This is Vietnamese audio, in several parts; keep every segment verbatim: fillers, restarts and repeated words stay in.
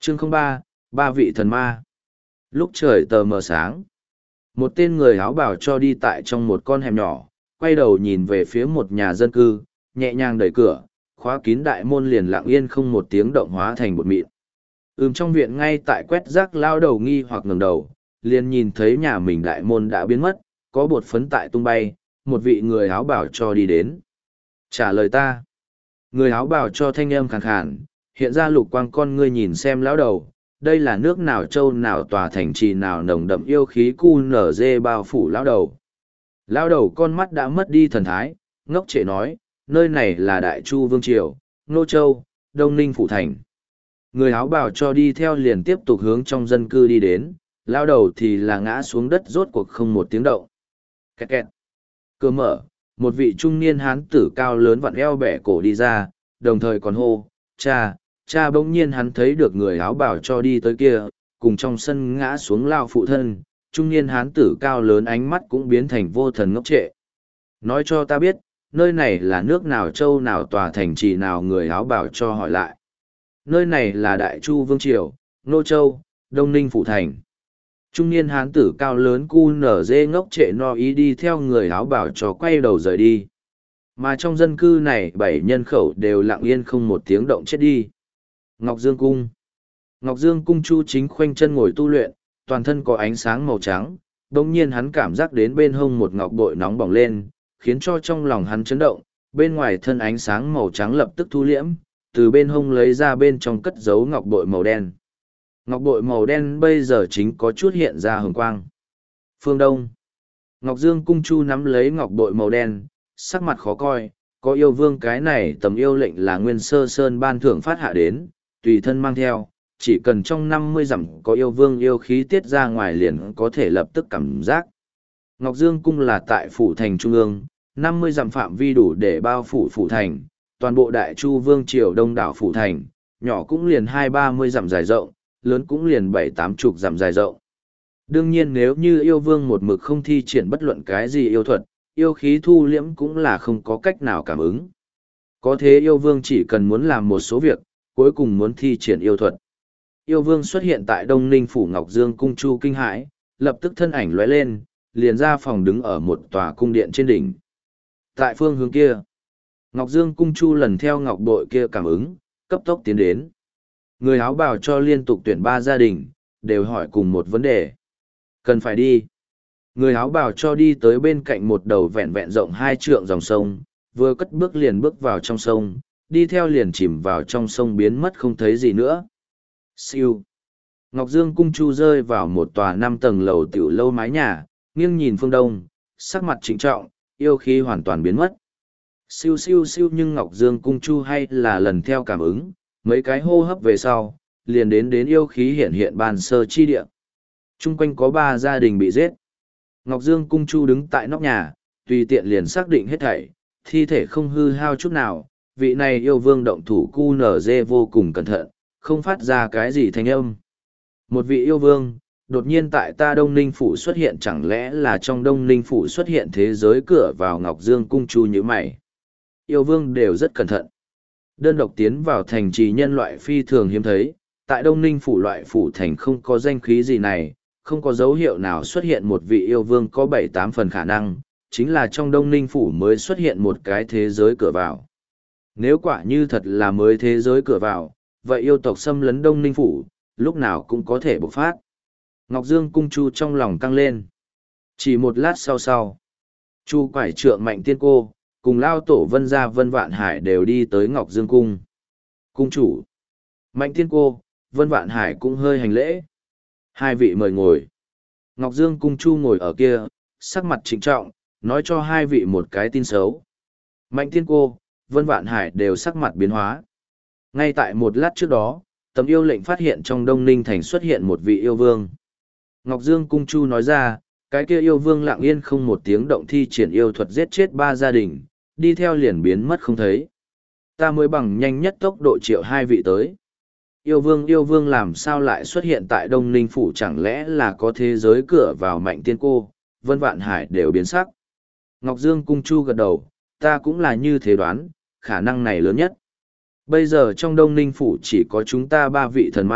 Chương không ba, ba vị thần ma. Lúc trời tờ mờ sáng, một tên người áo bào cho đi tại trong một con hẻm nhỏ, quay đầu nhìn về phía một nhà dân cư, nhẹ nhàng đẩy cửa, khóa kín đại môn liền lặng yên không một tiếng động hóa thành bột mịn. Ừm trong viện ngay tại quét rác lao đầu nghi hoặc ngẩng đầu, liền nhìn thấy nhà mình đại môn đã biến mất, có bột phấn tại tung bay, một vị người áo bào cho đi đến. Trả lời ta. Người áo bào cho thanh âm khàn khàn, hiện ra lục quang con ngươi nhìn xem lão đầu, đây là nước nào châu nào tòa thành trì nào nồng đậm yêu khí cu nở dê bao phủ lão đầu. Lão đầu con mắt đã mất đi thần thái, ngốc trệ nói, nơi này là Đại Chu Vương Triều, Nô Châu, Đông Ninh Phủ Thành. Người áo bào cho đi theo liền tiếp tục hướng trong dân cư đi đến, lão đầu thì là ngã xuống đất rốt cuộc không một tiếng động. Kẹt kẹt. Cửa mở, một vị trung niên hán tử cao lớn vặn eo bẻ cổ đi ra, đồng thời còn hô, cha, cha bỗng nhiên hắn thấy được người áo bào cho đi tới kia, cùng trong sân ngã xuống lao phụ thân, trung niên hán tử cao lớn ánh mắt cũng biến thành vô thần ngốc trệ. Nói cho ta biết, nơi này là nước nào châu nào tòa thành trì nào người áo bào cho hỏi lại. Nơi này là Đại Chu Vương Triều, Nô Châu, Đông Ninh Phủ Thành. Trung niên hán tử cao lớn cu nở dê ngốc trệ no ý đi theo người áo bào cho quay đầu rời đi. Mà trong dân cư này bảy nhân khẩu đều lặng yên không một tiếng động chết đi. Ngọc Dương Cung. Ngọc Dương Cung Chu Chính khoanh chân ngồi tu luyện, toàn thân có ánh sáng màu trắng, đồng nhiên hắn cảm giác đến bên hông một ngọc bội nóng bỏng lên, khiến cho trong lòng hắn chấn động, bên ngoài thân ánh sáng màu trắng lập tức thu liễm, từ bên hông lấy ra bên trong cất giấu ngọc bội màu đen. Ngọc bội màu đen bây giờ chính có chút hiện ra hồng quang. Phương Đông. Ngọc Dương Cung Chu nắm lấy ngọc bội màu đen, sắc mặt khó coi, có yêu vương cái này tầm yêu lệnh là Nguyên Sơ Sơn ban thưởng phát hạ đến, tùy thân mang theo, chỉ cần trong năm mươi dặm có yêu vương yêu khí tiết ra ngoài liền có thể lập tức cảm giác. Ngọc Dương Cung là tại phủ thành trung ương, năm mươi dặm phạm vi đủ để bao phủ phủ thành, toàn bộ Đại Chu Vương Triều đông đảo phủ thành, nhỏ cũng liền hai ba mươi dặm dài rộng, lớn cũng liền bảy tám chục dặm dài rộng. Đương nhiên nếu như yêu vương một mực không thi triển bất luận cái gì yêu thuật, yêu khí thu liễm cũng là không có cách nào cảm ứng. Có thế yêu vương chỉ cần muốn làm một số việc, cuối cùng muốn thi triển yêu thuật. Yêu vương xuất hiện tại Đông Ninh Phủ Ngọc Dương Cung Chu kinh hãi, lập tức thân ảnh lóe lên, liền ra phòng đứng ở một tòa cung điện trên đỉnh. Tại phương hướng kia, Ngọc Dương Cung Chu lần theo ngọc bội kia cảm ứng, cấp tốc tiến đến. Người áo bào cho liên tục tuyển ba gia đình, đều hỏi cùng một vấn đề. Cần phải đi. Người áo bào cho đi tới bên cạnh một đầu vẹn vẹn rộng hai trượng dòng sông, vừa cất bước liền bước vào trong sông, đi theo liền chìm vào trong sông biến mất không thấy gì nữa. Siêu. Ngọc Dương Cung Chu rơi vào một tòa năm tầng lầu tiểu lâu mái nhà, nghiêng nhìn phương đông, sắc mặt trịnh trọng, yêu khí hoàn toàn biến mất. Siêu siêu siêu nhưng Ngọc Dương Cung Chu hay là lần theo cảm ứng, mấy cái hô hấp về sau, liền đến đến yêu khí hiện hiện bàn sơ chi địa. Trung quanh có ba gia đình bị giết. Ngọc Dương Cung Chu đứng tại nóc nhà, tùy tiện liền xác định hết thảy, thi thể không hư hao chút nào, vị này yêu vương động thủ cu nở dê vô cùng cẩn thận, không phát ra cái gì thanh âm. Một vị yêu vương, đột nhiên tại ta Đông Ninh Phủ xuất hiện chẳng lẽ là trong Đông Ninh Phủ xuất hiện thế giới cửa vào Ngọc Dương Cung Chu như mày. Yêu vương đều rất cẩn thận. Đơn độc tiến vào thành trì nhân loại phi thường hiếm thấy, tại Đông Ninh Phủ loại phủ thành không có danh khí gì này, không có dấu hiệu nào xuất hiện một vị yêu vương có bảy tám phần khả năng, chính là trong Đông Ninh Phủ mới xuất hiện một cái thế giới cửa vào. Nếu quả như thật là mới thế giới cửa vào, vậy yêu tộc xâm lấn Đông Ninh Phủ, lúc nào cũng có thể bộc phát. Ngọc Dương Cung Chu trong lòng căng lên. Chỉ một lát sau sau, Chu quải trượng Mạnh Tiên Cô, cùng lao tổ Vân Gia Vân Vạn Hải đều đi tới Ngọc Dương Cung. Cung chủ, Mạnh Tiên Cô, Vân Vạn Hải cũng hơi hành lễ. Hai vị mời ngồi. Ngọc Dương Cung Chu ngồi ở kia, sắc mặt trịnh trọng, nói cho hai vị một cái tin xấu. Mạnh Tiên Cô, Vân Vạn Hải đều sắc mặt biến hóa. Ngay tại một lát trước đó, tấm yêu lệnh phát hiện trong Đông Ninh Thành xuất hiện một vị yêu vương. Ngọc Dương Cung Chu nói ra, cái kia yêu vương lặng yên không một tiếng động thi triển yêu thuật giết chết ba gia đình, đi theo liền biến mất không thấy. Ta mới bằng nhanh nhất tốc độ triệu hai vị tới. Yêu vương yêu vương làm sao lại xuất hiện tại Đông Ninh Phủ chẳng lẽ là có thế giới cửa vào Mạnh Tiên Cô, Vân Vạn Hải đều biến sắc. Ngọc Dương Cung Chu gật đầu, ta cũng là như thế đoán, khả năng này lớn nhất. Bây giờ trong Đông Ninh Phủ chỉ có chúng ta ba vị thần ma,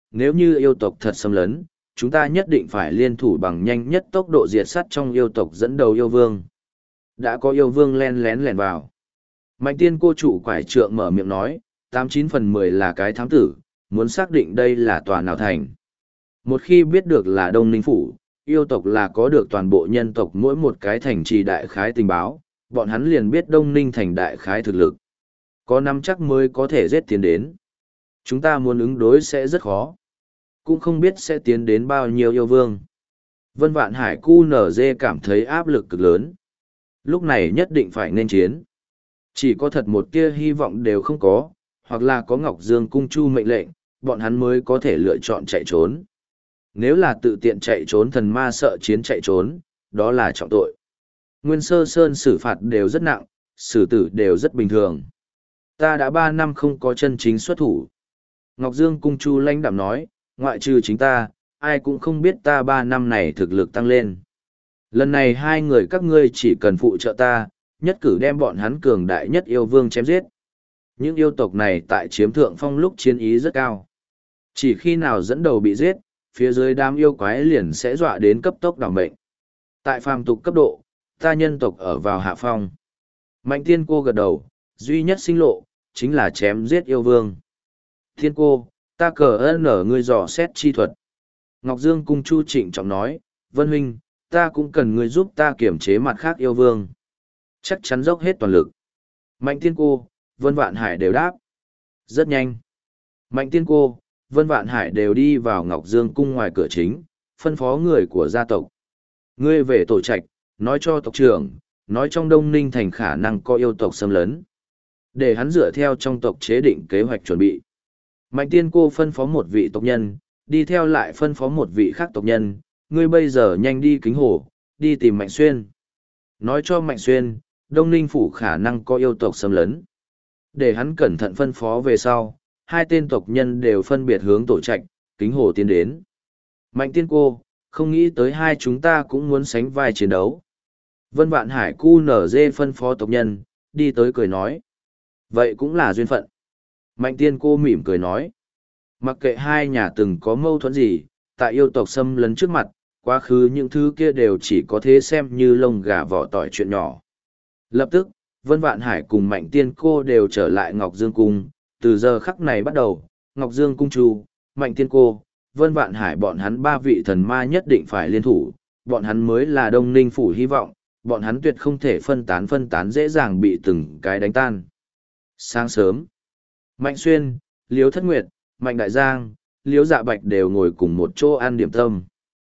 nếu như yêu tộc thật xâm lấn, chúng ta nhất định phải liên thủ bằng nhanh nhất tốc độ diệt sát trong yêu tộc dẫn đầu yêu vương. Đã có yêu vương len lén lẻn vào. Mạnh tiên cô chủ quải trượng mở miệng nói, tám chín phần mười là cái thám tử, muốn xác định đây là tòa nào thành. Một khi biết được là Đông Ninh Phủ, yêu tộc là có được toàn bộ nhân tộc mỗi một cái thành trì đại khái tình báo, bọn hắn liền biết Đông Ninh thành đại khái thực lực. Có năm chắc mới có thể giết tiến đến. Chúng ta muốn ứng đối sẽ rất khó. Cũng không biết sẽ tiến đến bao nhiêu yêu vương. Vân Vạn Hải cu nở dê cảm thấy áp lực cực lớn. Lúc này nhất định phải nên chiến. Chỉ có thật một tia hy vọng đều không có, hoặc là có Ngọc Dương cung chu mệnh lệnh, bọn hắn mới có thể lựa chọn chạy trốn. Nếu là tự tiện chạy trốn thần ma sợ chiến chạy trốn, đó là trọng tội. Nguyên Sơ Sơn xử phạt đều rất nặng, xử tử đều rất bình thường. Ta đã ba năm không có chân chính xuất thủ. Ngọc Dương cung chu lãnh đạm nói, ngoại trừ chính ta, ai cũng không biết ta ba năm này thực lực tăng lên. Lần này hai người các ngươi chỉ cần phụ trợ ta, nhất cử đem bọn hắn cường đại nhất yêu vương chém giết. Những yêu tộc này tại chiếm thượng phong lúc chiến ý rất cao. Chỉ khi nào dẫn đầu bị giết, phía dưới đám yêu quái liền sẽ dọa đến cấp tốc đảo mệnh. Tại phàm tục cấp độ, ta nhân tộc ở vào hạ phong. Mạnh tiên cô gật đầu, duy nhất sinh lộ, chính là chém giết yêu vương. Thiên cô, ta cờ ơn ở ngươi dò xét chi thuật. Ngọc Dương cung chu trịnh trọng nói, Vân huynh, ta cũng cần ngươi giúp ta kiểm chế mặt khác yêu vương. Chắc chắn dốc hết toàn lực. Mạnh tiên cô, Vân Vạn Hải đều đáp. Rất nhanh. Mạnh tiên cô, Vân Vạn Hải đều đi vào Ngọc Dương cung ngoài cửa chính, phân phó người của gia tộc. Ngươi về tổ trạch, nói cho tộc trưởng, nói trong Đông Ninh thành khả năng có yêu tộc xâm lấn. Để hắn dựa theo trong tộc chế định kế hoạch chuẩn bị. Mạnh tiên cô phân phó một vị tộc nhân, đi theo lại phân phó một vị khác tộc nhân, ngươi bây giờ nhanh đi Kính Hồ, đi tìm Mạnh Xuyên. Nói cho Mạnh Xuyên, Đông Ninh phủ khả năng có yêu tộc xâm lấn. Để hắn cẩn thận phân phó về sau, hai tên tộc nhân đều phân biệt hướng tổ trạch, Kính Hồ tiến đến. Mạnh tiên cô, không nghĩ tới hai chúng ta cũng muốn sánh vai chiến đấu. Vân Vạn Hải cu nở dê phân phó tộc nhân, đi tới cười nói. Vậy cũng là duyên phận. Mạnh tiên cô mỉm cười nói. Mặc kệ hai nhà từng có mâu thuẫn gì, tại yêu tộc xâm lấn trước mặt, quá khứ những thứ kia đều chỉ có thế xem như lông gà vỏ tỏi chuyện nhỏ. Lập tức, Vân Vạn Hải cùng Mạnh tiên cô đều trở lại Ngọc Dương Cung. Từ giờ khắc này bắt đầu, Ngọc Dương Cung Chu, Mạnh tiên cô, Vân Vạn Hải bọn hắn ba vị thần ma nhất định phải liên thủ, bọn hắn mới là Đông Ninh phủ hy vọng, bọn hắn tuyệt không thể phân tán phân tán dễ dàng bị từng cái đánh tan. Sáng sớm, Mạnh Xuyên, Liếu Thất Nguyệt, Mạnh Đại Giang, Liếu Dạ Bạch đều ngồi cùng một chỗ ăn điểm tâm.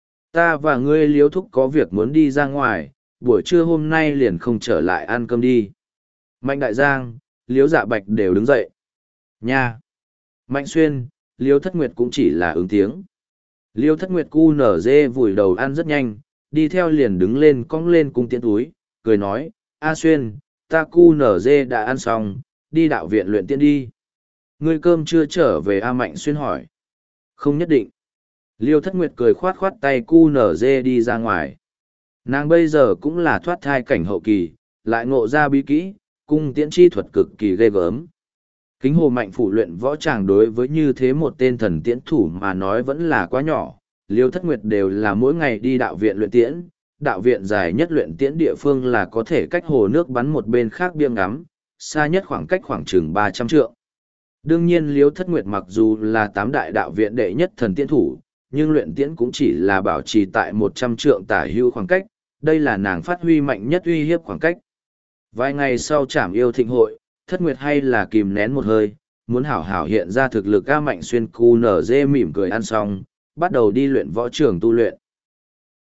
Ta và ngươi Liếu Thúc có việc muốn đi ra ngoài, buổi trưa hôm nay liền không trở lại ăn cơm đi. Mạnh Đại Giang, Liếu Dạ Bạch đều đứng dậy. Nha! Mạnh Xuyên, Liêu Thất Nguyệt cũng chỉ là ứng tiếng. Liêu Thất Nguyệt cu nở dê vùi đầu ăn rất nhanh, đi theo liền đứng lên cong lên cung tiễn túi, cười nói, A Xuyên, ta cu nở dê đã ăn xong, đi đạo viện luyện tiễn đi. Ngươi cơm chưa trở về A Mạnh Xuyên hỏi. Không nhất định. Liêu Thất Nguyệt cười khoát khoát tay cu nở dê đi ra ngoài. Nàng bây giờ cũng là thoát thai cảnh hậu kỳ, lại ngộ ra bí kỹ, cung tiễn chi thuật cực kỳ ghê gớm. Kính Hồ Mạnh phủ luyện võ tràng đối với như thế một tên thần tiễn thủ mà nói vẫn là quá nhỏ, Liêu Thất Nguyệt đều là mỗi ngày đi đạo viện luyện tiễn, đạo viện dài nhất luyện tiễn địa phương là có thể cách hồ nước bắn một bên khác biêng ngắm, xa nhất khoảng cách khoảng chừng ba trăm trượng. Đương nhiên Liêu Thất Nguyệt mặc dù là tám đại đạo viện đệ nhất thần tiễn thủ, nhưng luyện tiễn cũng chỉ là bảo trì tại một trăm trượng tả hữu khoảng cách, đây là nàng phát huy mạnh nhất uy hiếp khoảng cách. Vài ngày sau trảm yêu thịnh hội, Thất Nguyệt hay là kìm nén một hơi, muốn hảo hảo hiện ra thực lực A Mạnh Xuyên cu nở dê mỉm cười ăn xong, bắt đầu đi luyện võ trường tu luyện.